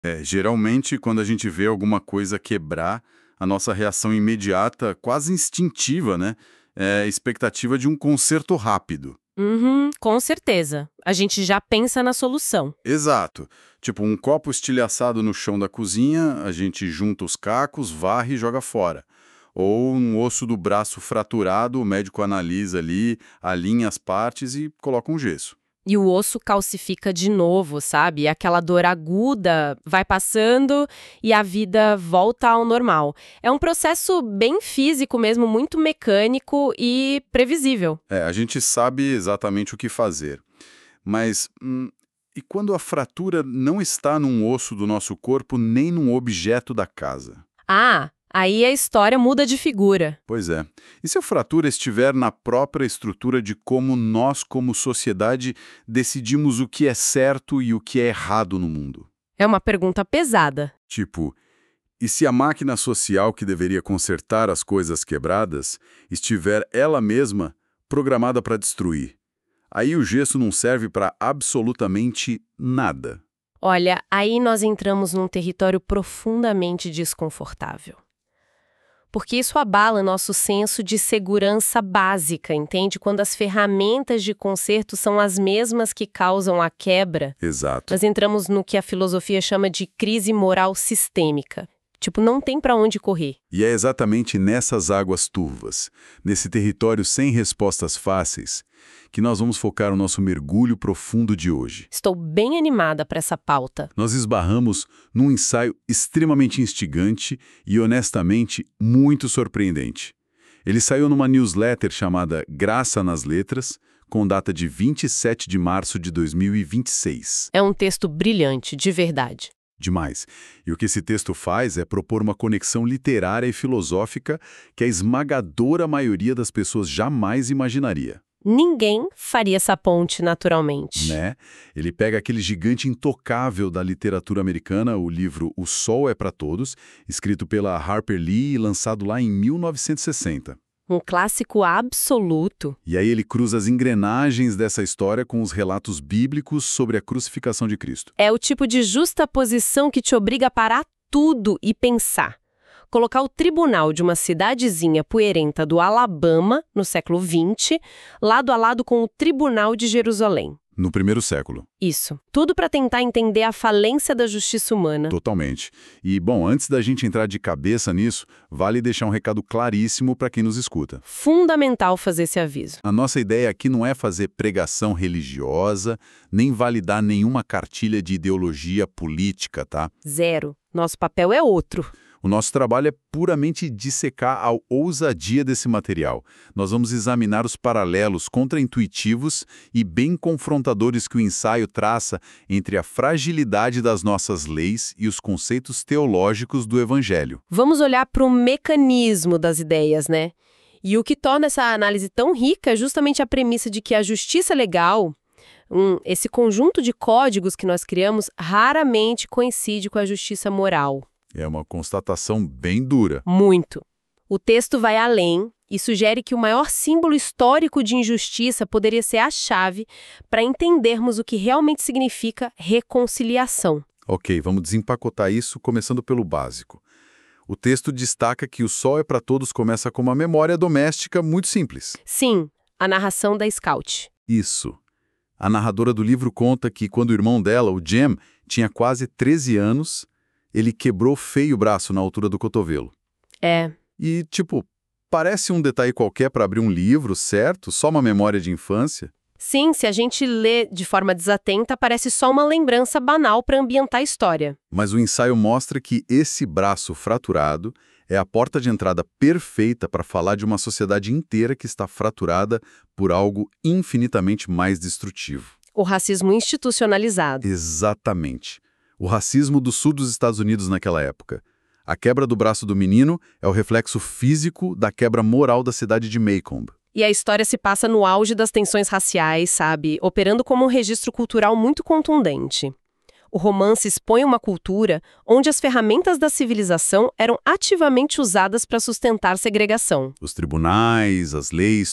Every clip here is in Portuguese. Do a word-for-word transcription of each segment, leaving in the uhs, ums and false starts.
É, geralmente, quando a gente vê alguma coisa quebrar, a nossa reação imediata, quase instintiva, né? É a expectativa de um conserto rápido. Uhum, com certeza. A gente já pensa na solução. Exato. Tipo, um copo estilhaçado no chão da cozinha, a gente junta os cacos, varre e joga fora. Ou um osso do braço fraturado, o médico analisa ali, alinha as partes e coloca um gesso. E o osso calcifica de novo, sabe? E aquela dor aguda vai passando e a vida volta ao normal. É um processo bem físico mesmo, muito mecânico e previsível. É, a gente sabe exatamente o que fazer. Mas, hum, e quando a fratura não está num osso do nosso corpo nem num objeto da casa? Ah, aí a história muda de figura. Pois é. E se a fratura estiver na própria estrutura de como nós, como sociedade, decidimos o que é certo e o que é errado no mundo? É uma pergunta pesada. Tipo, e se a máquina social que deveria consertar as coisas quebradas estiver ela mesma programada para destruir? Aí o gesso não serve para absolutamente nada. Olha, aí nós entramos num território profundamente desconfortável. Porque isso abala nosso senso de segurança básica, entende? Quando as ferramentas de conserto são as mesmas que causam a quebra, Exato. nós entramos no que a filosofia chama de crise moral sistêmica. Tipo, não tem pra onde correr. E é exatamente nessas águas turvas, nesse território sem respostas fáceis, que nós vamos focar o nosso mergulho profundo de hoje. Estou bem animada para essa pauta. Nós esbarramos num ensaio extremamente instigante e, honestamente, muito surpreendente. Ele saiu numa newsletter chamada Graça nas Letras, com data de vinte e sete de março de dois mil e vinte e seis. É um texto brilhante, de verdade. Demais. E o que esse texto faz é propor uma conexão literária e filosófica que a esmagadora maioria das pessoas jamais imaginaria. Ninguém faria essa ponte naturalmente. Né? Ele pega aquele gigante intocável da literatura americana, o livro O Sol é para Todos, escrito pela Harper Lee e lançado lá em mil novecentos e sessenta. Um clássico absoluto. E aí ele cruza as engrenagens dessa história com os relatos bíblicos sobre a crucificação de Cristo. É o tipo de justaposição que te obriga a parar tudo e pensar. Colocar o tribunal de uma cidadezinha poeirenta do Alabama, no século vinte, lado a lado com o Tribunal de Jerusalém. No primeiro século. Isso. Tudo para tentar entender a falência da justiça humana. Totalmente. E, bom, antes da gente entrar de cabeça nisso, vale deixar um recado claríssimo para quem nos escuta. Fundamental fazer esse aviso. A nossa ideia aqui não é fazer pregação religiosa, nem validar nenhuma cartilha de ideologia política, tá? Zero. Nosso papel é outro. O nosso trabalho é puramente dissecar a ousadia desse material. Nós vamos examinar os paralelos contraintuitivos e bem confrontadores que o ensaio traça entre a fragilidade das nossas leis e os conceitos teológicos do Evangelho. Vamos olhar para o mecanismo das ideias, né? E o que torna essa análise tão rica é justamente a premissa de que a justiça legal, um, esse conjunto de códigos que nós criamos, raramente coincide com a justiça moral. É uma constatação bem dura. Muito. O texto vai além e sugere que o maior símbolo histórico de injustiça poderia ser a chave para entendermos o que realmente significa reconciliação. Ok, vamos desempacotar isso começando pelo básico. O texto destaca que o Sol é para Todos começa com uma memória doméstica muito simples. Sim, a narração da Scout. Isso. A narradora do livro conta que quando o irmão dela, o Jem, tinha quase treze anos, ele quebrou feio o braço na altura do cotovelo. É. E, tipo, parece um detalhe qualquer para abrir um livro, certo? Só uma memória de infância. Sim, se a gente lê de forma desatenta, parece só uma lembrança banal para ambientar a história. Mas o ensaio mostra que esse braço fraturado é a porta de entrada perfeita para falar de uma sociedade inteira que está fraturada por algo infinitamente mais destrutivo. O racismo institucionalizado. Exatamente. O racismo do sul dos Estados Unidos naquela época. A quebra do braço do menino é o reflexo físico da quebra moral da cidade de Maycomb. E a história se passa no auge das tensões raciais, sabe? Operando como um registro cultural muito contundente. O romance expõe uma cultura onde as ferramentas da civilização eram ativamente usadas para sustentar segregação. Os tribunais, as leis, tudo.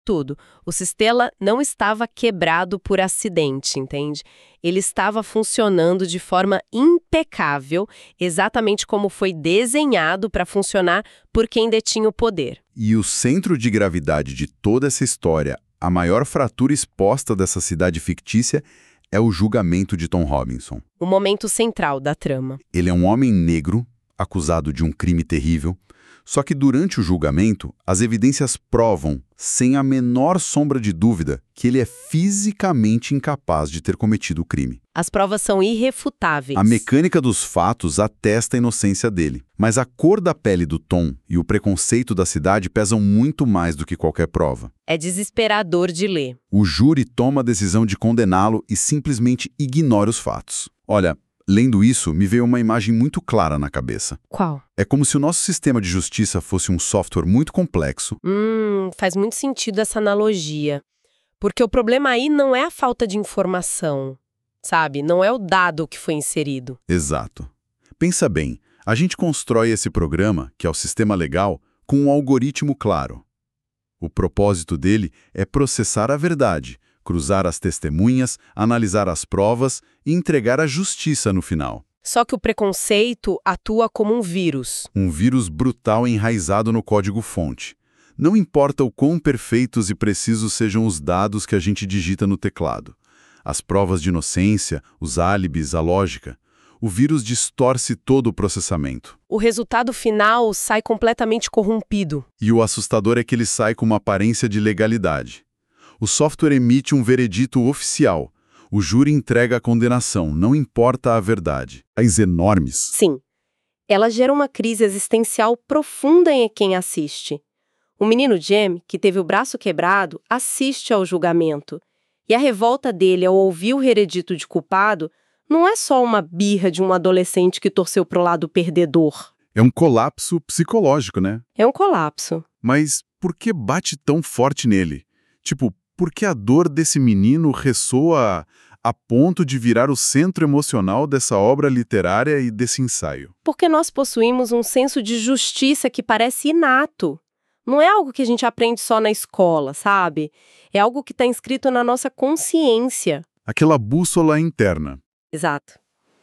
Tudo. O sistema não estava quebrado por acidente, entende? Ele estava funcionando de forma impecável, exatamente como foi desenhado para funcionar por quem detinha o poder. E o centro de gravidade de toda essa história, a maior fratura exposta dessa cidade fictícia, é o julgamento de Tom Robinson. O momento central da trama. Ele é um homem negro, acusado de um crime terrível. Só que durante o julgamento, as evidências provam, sem a menor sombra de dúvida, que ele é fisicamente incapaz de ter cometido o crime. As provas são irrefutáveis. A mecânica dos fatos atesta a inocência dele. Mas a cor da pele do Tom e o preconceito da cidade pesam muito mais do que qualquer prova. É desesperador de ler. O júri toma a decisão de condená-lo e simplesmente ignora os fatos. Olha, lendo isso, me veio uma imagem muito clara na cabeça. Qual? É como se o nosso sistema de justiça fosse um software muito complexo. Hum, faz muito sentido essa analogia. Porque o problema aí não é a falta de informação, sabe? Não é o dado que foi inserido. Exato. Pensa bem, a gente constrói esse programa, que é o sistema legal, com um algoritmo claro. O propósito dele é processar a verdade, cruzar as testemunhas, analisar as provas e entregar a justiça no final. Só que o preconceito atua como um vírus. Um vírus brutal enraizado no código-fonte. Não importa o quão perfeitos e precisos sejam os dados que a gente digita no teclado. As provas de inocência, os álibis, a lógica. O vírus distorce todo o processamento. O resultado final sai completamente corrompido. E o assustador é que ele sai com uma aparência de legalidade. O software emite um veredito oficial. O júri entrega a condenação, não importa a verdade. As enormes. Sim. Ela gera uma crise existencial profunda em quem assiste. O menino Jem, que teve o braço quebrado, assiste ao julgamento. E a revolta dele ao ouvir o veredito de culpado não é só uma birra de um adolescente que torceu pro lado perdedor. É um colapso psicológico, né? É um colapso. Mas por que bate tão forte nele? Tipo, por que a dor desse menino ressoa a ponto de virar o centro emocional dessa obra literária e desse ensaio? Porque nós possuímos um senso de justiça que parece inato. Não é algo que a gente aprende só na escola, sabe? É algo que está inscrito na nossa consciência. Aquela bússola interna. Exato.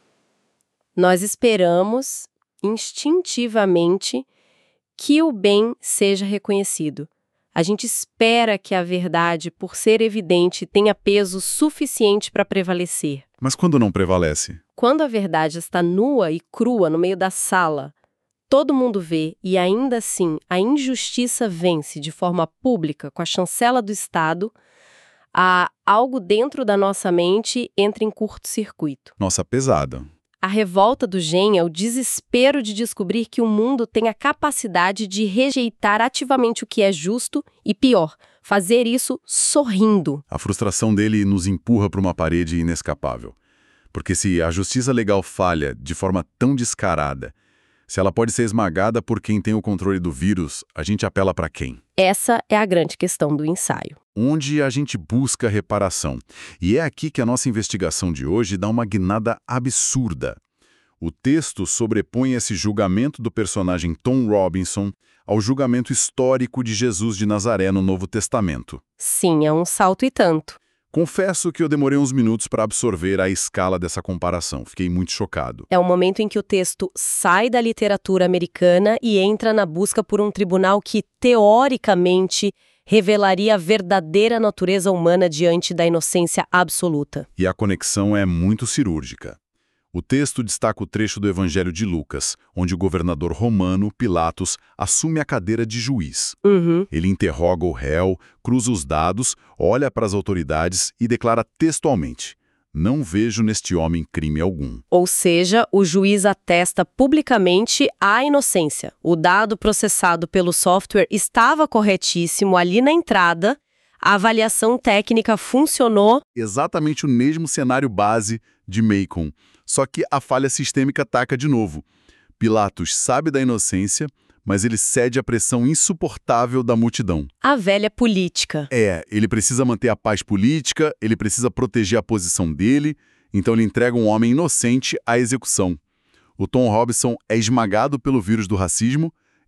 Nós esperamos, instintivamente, que o bem seja reconhecido. A gente espera que a verdade, por ser evidente, tenha peso suficiente para prevalecer. Mas quando não prevalece? Quando a verdade está nua e crua no meio da sala, todo mundo vê e ainda assim a injustiça vence de forma pública com a chancela do Estado, há algo dentro da nossa mente entra em curto-circuito. Nossa, pesada. A revolta do Jem é o desespero de descobrir que o mundo tem a capacidade de rejeitar ativamente o que é justo e, pior, fazer isso sorrindo. A frustração dele nos empurra para uma parede inescapável. Porque se a justiça legal falha de forma tão descarada, se ela pode ser esmagada por quem tem o controle do vírus, a gente apela para quem? Essa é a grande questão do ensaio. Onde a gente busca reparação. E é aqui que a nossa investigação de hoje dá uma guinada absurda. O texto sobrepõe esse julgamento do personagem Tom Robinson ao julgamento histórico de Jesus de Nazaré no Novo Testamento. Sim, é um salto e tanto. Confesso que eu demorei uns minutos para absorver a escala dessa comparação. Fiquei muito chocado. É o momento em que o texto sai da literatura americana e entra na busca por um tribunal que, teoricamente, revelaria a verdadeira natureza humana diante da inocência absoluta. E a conexão é muito cirúrgica. O texto destaca o trecho do Evangelho de Lucas, onde o governador romano, Pilatos, assume a cadeira de juiz. Uhum. Ele interroga o réu, cruza os dados, olha para as autoridades e declara textualmente: "Não vejo neste homem crime algum." Ou seja, o juiz atesta publicamente a inocência. O dado processado pelo software estava corretíssimo ali na entrada, a avaliação técnica funcionou. Exatamente o mesmo cenário base de Macon, só que a falha sistêmica ataca de novo. Pilatos sabe da inocência, mas ele cede à pressão insuportável da multidão. A velha política. É, ele precisa manter a paz política, ele precisa proteger a posição dele, então ele entrega um homem inocente à execução. O Tom Robinson é esmagado pelo vírus do racismo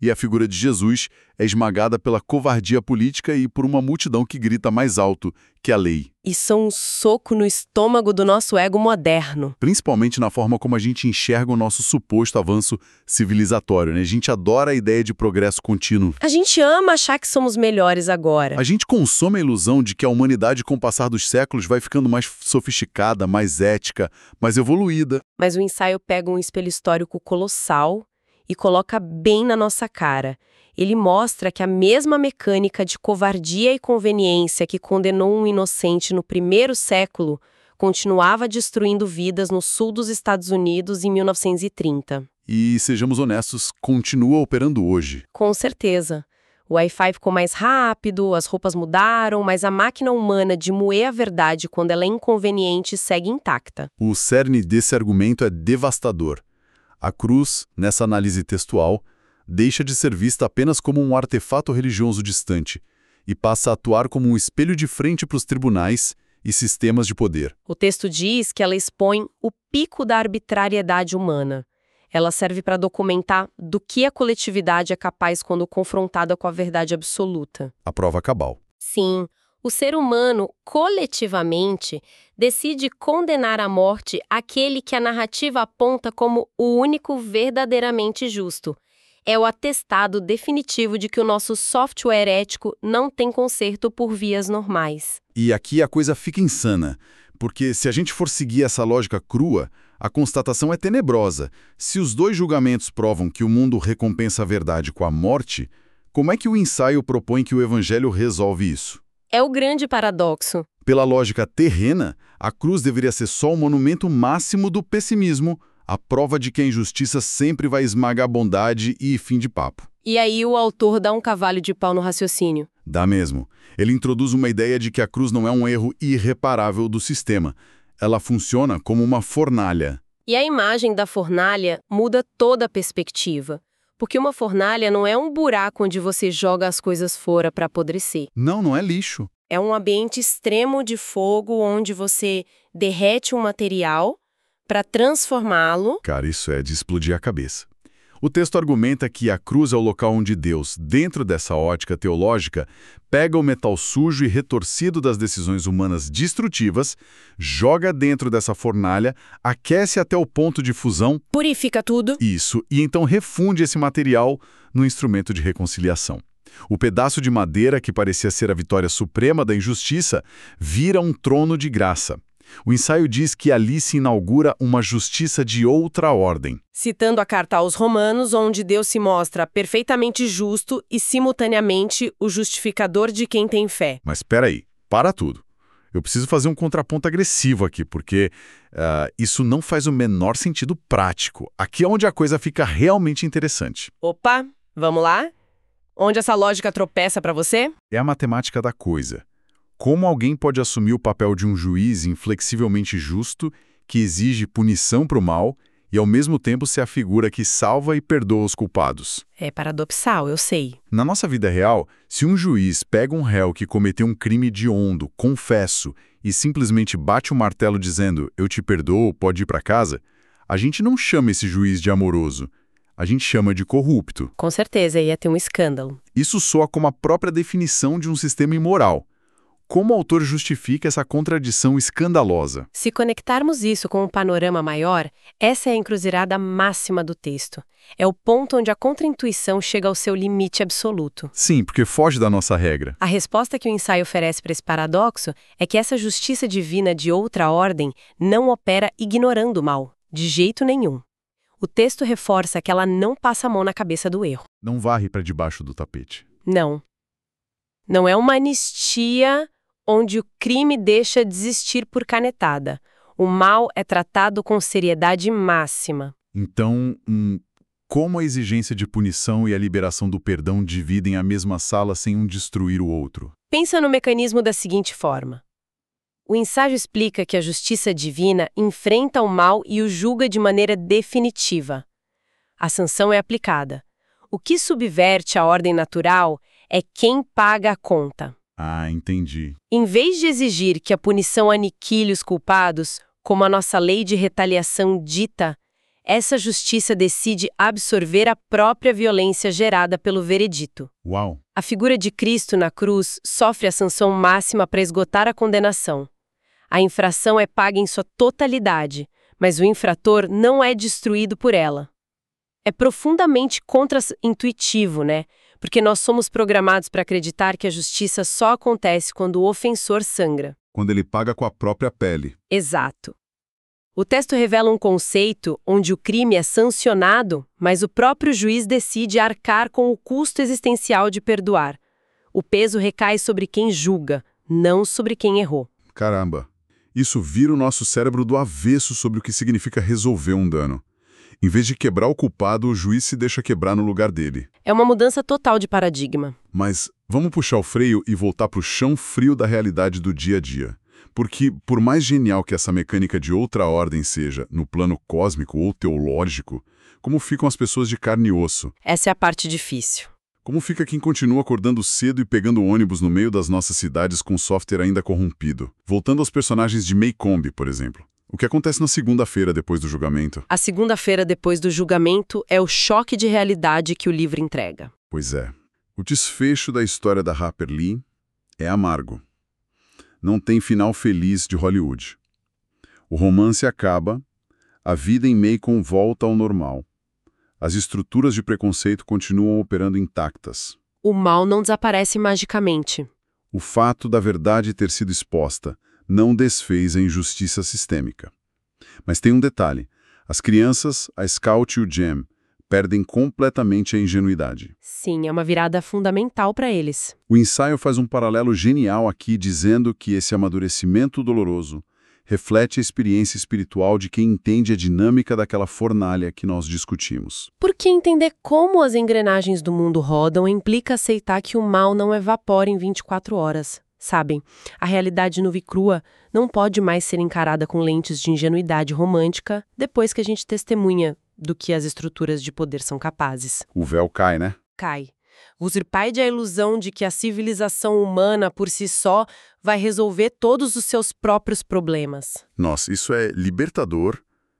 e a figura de Jesus é esmagada pela covardia política e por uma multidão que grita mais alto que a lei. Isso é um soco no estômago do nosso ego moderno. Principalmente na forma como a gente enxerga o nosso suposto avanço civilizatório, né? A gente adora a ideia de progresso contínuo. A gente ama achar que somos melhores agora. A gente consome a ilusão de que a humanidade, com o passar dos séculos, vai ficando mais sofisticada, mais ética, mais evoluída. Mas o ensaio pega um espelho histórico colossal e coloca bem na nossa cara. Ele mostra que a mesma mecânica de covardia e conveniência que condenou um inocente no primeiro século continuava destruindo vidas no sul dos Estados Unidos em mil novecentos e trinta. E, sejamos honestos, continua operando hoje. Com certeza. O Wi-Fi ficou mais rápido, as roupas mudaram, mas a máquina humana de moer a verdade quando ela é inconveniente segue intacta. O cerne desse argumento é devastador. A cruz, nessa análise textual, deixa de ser vista apenas como um artefato religioso distante e passa a atuar como um espelho de frente para os tribunais e sistemas de poder. O texto diz que ela expõe o pico da arbitrariedade humana. Ela serve para documentar do que a coletividade é capaz quando confrontada com a verdade absoluta. A prova cabal. Sim, o ser humano, coletivamente, decide condenar à morte aquele que a narrativa aponta como o único verdadeiramente justo. É o atestado definitivo de que o nosso software ético não tem conserto por vias normais. E aqui a coisa fica insana, porque se a gente for seguir essa lógica crua, a constatação é tenebrosa. Se os dois julgamentos provam que o mundo recompensa a verdade com a morte, como é que o ensaio propõe que o evangelho resolve isso? É o grande paradoxo. Pela lógica terrena, a cruz deveria ser só o monumento máximo do pessimismo, a prova de que a injustiça sempre vai esmagar a bondade e fim de papo. E aí o autor dá um cavalo de pau no raciocínio. Dá mesmo. Ele introduz uma ideia de que a cruz não é um erro irreparável do sistema. Ela funciona como uma fornalha. E a imagem da fornalha muda toda a perspectiva. Porque uma fornalha não é um buraco onde você joga as coisas fora para apodrecer. Não, não é lixo. É um ambiente extremo de fogo onde você derrete um material para transformá-lo. Cara, isso é de explodir a cabeça. O texto argumenta que a cruz é o local onde Deus, dentro dessa ótica teológica, pega o metal sujo e retorcido das decisões humanas destrutivas, joga dentro dessa fornalha, aquece até o ponto de fusão. Purifica tudo. Isso, e então refunde esse material no instrumento de reconciliação. O pedaço de madeira que parecia ser a vitória suprema da injustiça vira um trono de graça. O ensaio diz que ali se inaugura uma justiça de outra ordem. Citando a carta aos Romanos, onde Deus se mostra perfeitamente justo e, simultaneamente, o justificador de quem tem fé. Mas espera aí, para tudo. Eu preciso fazer um contraponto agressivo aqui, porque uh, isso não faz o menor sentido prático. Aqui é onde a coisa fica realmente interessante. Opa, vamos lá? Onde essa lógica tropeça para você? É a matemática da coisa. Como alguém pode assumir o papel de um juiz inflexivelmente justo, que exige punição para o mal, e ao mesmo tempo ser a figura que salva e perdoa os culpados? É paradoxal, eu sei. Na nossa vida real, se um juiz pega um réu que cometeu um crime hediondo, confesso, e simplesmente bate o martelo dizendo «eu te perdoo, pode ir para casa», a gente não chama esse juiz de amoroso. A gente chama de corrupto. Com certeza, ia ter um escândalo. Isso soa como a própria definição de um sistema imoral. Como o autor justifica essa contradição escandalosa? Se conectarmos isso com um panorama maior, essa é a encruzilhada máxima do texto. É o ponto onde a contraintuição chega ao seu limite absoluto. Sim, porque foge da nossa regra. A resposta que o ensaio oferece para esse paradoxo é que essa justiça divina de outra ordem não opera ignorando o mal, de jeito nenhum. O texto reforça que ela não passa a mão na cabeça do erro. Não varre para debaixo do tapete. Não. Não é uma anistia onde o crime deixa de existir por canetada. O mal é tratado com seriedade máxima. Então, hum, como a exigência de punição e a liberação do perdão dividem a mesma sala sem um destruir o outro? Pensa no mecanismo da seguinte forma. O ensaio explica que a justiça divina enfrenta o mal e o julga de maneira definitiva. A sanção é aplicada. O que subverte a ordem natural é quem paga a conta. Ah, entendi. Em vez de exigir que a punição aniquile os culpados, como a nossa lei de retaliação dita, Essa justiça decide absorver a própria violência gerada pelo veredito. Uau! A figura de Cristo na cruz sofre a sanção máxima para esgotar a condenação. A infração é paga em sua totalidade, mas o infrator não é destruído por ela. É profundamente contra-intuitivo, né? Porque nós somos programados para acreditar que a justiça só acontece quando o ofensor sangra. Quando ele paga com a própria pele. Exato. O texto revela um conceito onde o crime é sancionado, mas o próprio juiz decide arcar com o custo existencial de perdoar. O peso recai sobre quem julga, não sobre quem errou. Caramba! Isso vira o nosso cérebro do avesso sobre o que significa resolver um dano. Em vez de quebrar o culpado, o juiz se deixa quebrar no lugar dele. É uma mudança total de paradigma. Mas vamos puxar o freio e voltar para o chão frio da realidade do dia a dia. Porque, por mais genial que essa mecânica de outra ordem seja, no plano cósmico ou teológico, como ficam as pessoas de carne e osso? Essa é a parte difícil. Como fica quem continua acordando cedo e pegando ônibus no meio das nossas cidades com software ainda corrompido? Voltando aos personagens de Maycomb, por exemplo. O que acontece na segunda-feira depois do julgamento? A segunda-feira depois do julgamento é o choque de realidade que o livro entrega. Pois é. O desfecho da história da Harper Lee é amargo. Não tem final feliz de Hollywood. O romance acaba, a vida em Macon volta ao normal. As estruturas de preconceito continuam operando intactas. O mal não desaparece magicamente. O fato da verdade ter sido exposta não desfez a injustiça sistêmica. Mas tem um detalhe. As crianças, a Scout e o Jem, perdem completamente a ingenuidade. Sim, é uma virada fundamental para eles. O ensaio faz um paralelo genial aqui, dizendo que esse amadurecimento doloroso reflete a experiência espiritual de quem entende a dinâmica daquela fornalha que nós discutimos. Porque entender como as engrenagens do mundo rodam implica aceitar que o mal não evapora em vinte e quatro horas. Sabem, a realidade nua e crua não pode mais ser encarada com lentes de ingenuidade romântica depois que a gente testemunha do que as estruturas de poder são capazes. O véu cai, né? Cai. Usurpai-de a ilusão de que a civilização humana, por si só, vai resolver todos os seus próprios problemas. Nossa, isso é libertador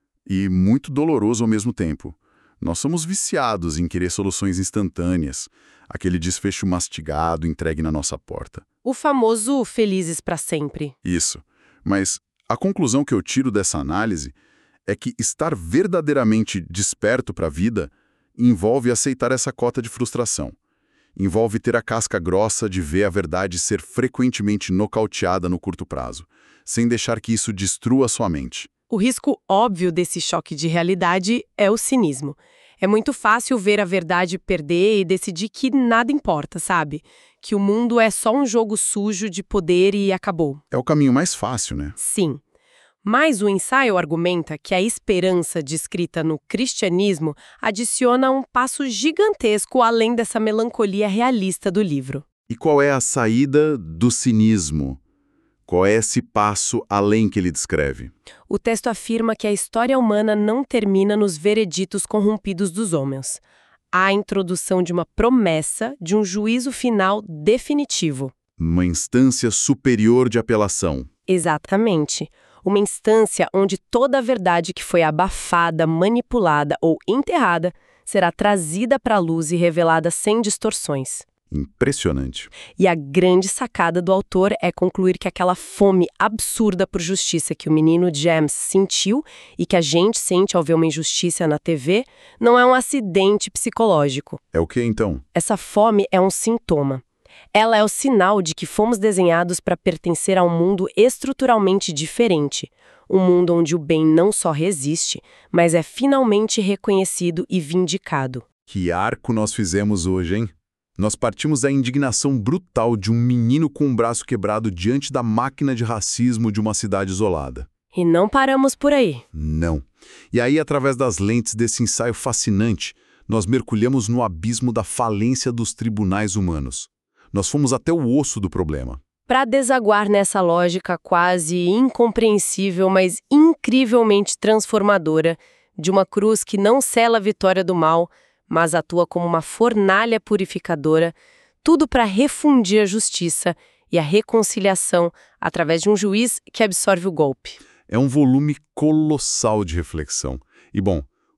e muito doloroso ao mesmo tempo. Nós somos viciados em querer soluções instantâneas, aquele desfecho mastigado entregue na nossa porta. O famoso felizes para sempre. Isso. Mas a conclusão que eu tiro dessa análise é que estar verdadeiramente desperto para a vida envolve aceitar essa cota de frustração. Envolve ter a casca grossa de ver a verdade ser frequentemente nocauteada no curto prazo, sem deixar que isso destrua sua mente. O risco óbvio desse choque de realidade é o cinismo. É muito fácil ver a verdade perder e decidir que nada importa, sabe? Que o mundo é só um jogo sujo de poder e acabou. É o caminho mais fácil, né? Sim. Mas o ensaio argumenta que a esperança descrita no cristianismo adiciona um passo gigantesco além dessa melancolia realista do livro. E qual é a saída do cinismo? Qual é esse passo além que ele descreve? O texto afirma que a história humana não termina nos vereditos corrompidos dos homens. Há a introdução de uma promessa de um juízo final definitivo. Uma instância superior de apelação. Exatamente. Uma instância onde toda a verdade que foi abafada, manipulada ou enterrada será trazida para a luz e revelada sem distorções. Impressionante. E a grande sacada do autor é concluir que aquela fome absurda por justiça que o menino James sentiu e que a gente sente ao ver uma injustiça na T V não é um acidente psicológico. É o que então? Essa fome é um sintoma. Ela é o sinal de que fomos desenhados para pertencer a um mundo estruturalmente diferente. Um mundo onde o bem não só resiste, mas é finalmente reconhecido e vindicado. Que arco nós fizemos hoje, hein? Nós partimos da indignação brutal de um menino com um braço quebrado diante da máquina de racismo de uma cidade isolada. E não paramos por aí. Não. E aí, através das lentes desse ensaio fascinante, nós mergulhamos no abismo da falência dos tribunais humanos. Nós fomos até o osso do problema. Para desaguar nessa lógica quase incompreensível, mas incrivelmente transformadora, de uma cruz que não sela a vitória do mal, mas atua como uma fornalha purificadora, tudo para refundir a justiça e a reconciliação através de um juiz que absorve o golpe. É um volume colossal de reflexão. E, bom,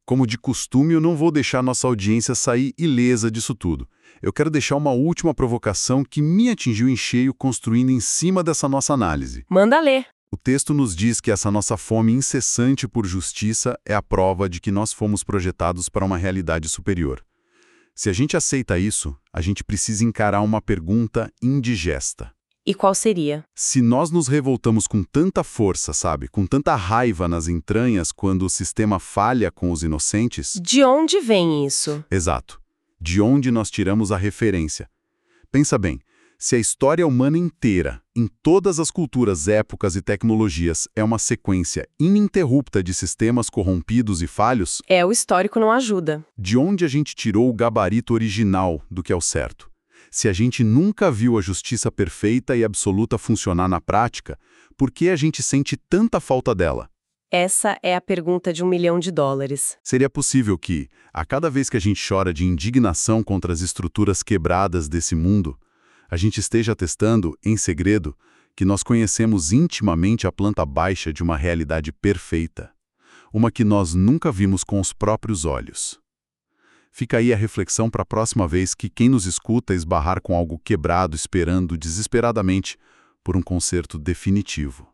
Como de costume, eu não vou deixar nossa audiência sair ilesa disso tudo. Eu quero deixar uma última provocação que me atingiu em cheio construindo em cima dessa nossa análise. Manda ler. O texto nos diz que essa nossa fome incessante por justiça é a prova de que nós fomos projetados para uma realidade superior. Se a gente aceita isso, a gente precisa encarar uma pergunta indigesta. E qual seria? Se nós nos revoltamos com tanta força, sabe, com tanta raiva nas entranhas quando o sistema falha com os inocentes... De onde vem isso? Exato. De onde nós tiramos a referência? Pensa bem, se a história humana inteira, em todas as culturas, épocas e tecnologias, é uma sequência ininterrupta de sistemas corrompidos e falhos... É, o histórico não ajuda. De onde a gente tirou o gabarito original do que é o certo? Se a gente nunca viu a justiça perfeita e absoluta funcionar na prática, por que a gente sente tanta falta dela? Essa é a pergunta de um milhão de dólares. Seria possível que, a cada vez que a gente chora de indignação contra as estruturas quebradas desse mundo, a gente esteja atestando, em segredo, que nós conhecemos intimamente a planta baixa de uma realidade perfeita, uma que nós nunca vimos com os próprios olhos. Fica aí a reflexão para a próxima vez que quem nos escuta esbarrar com algo quebrado esperando desesperadamente por um conserto definitivo.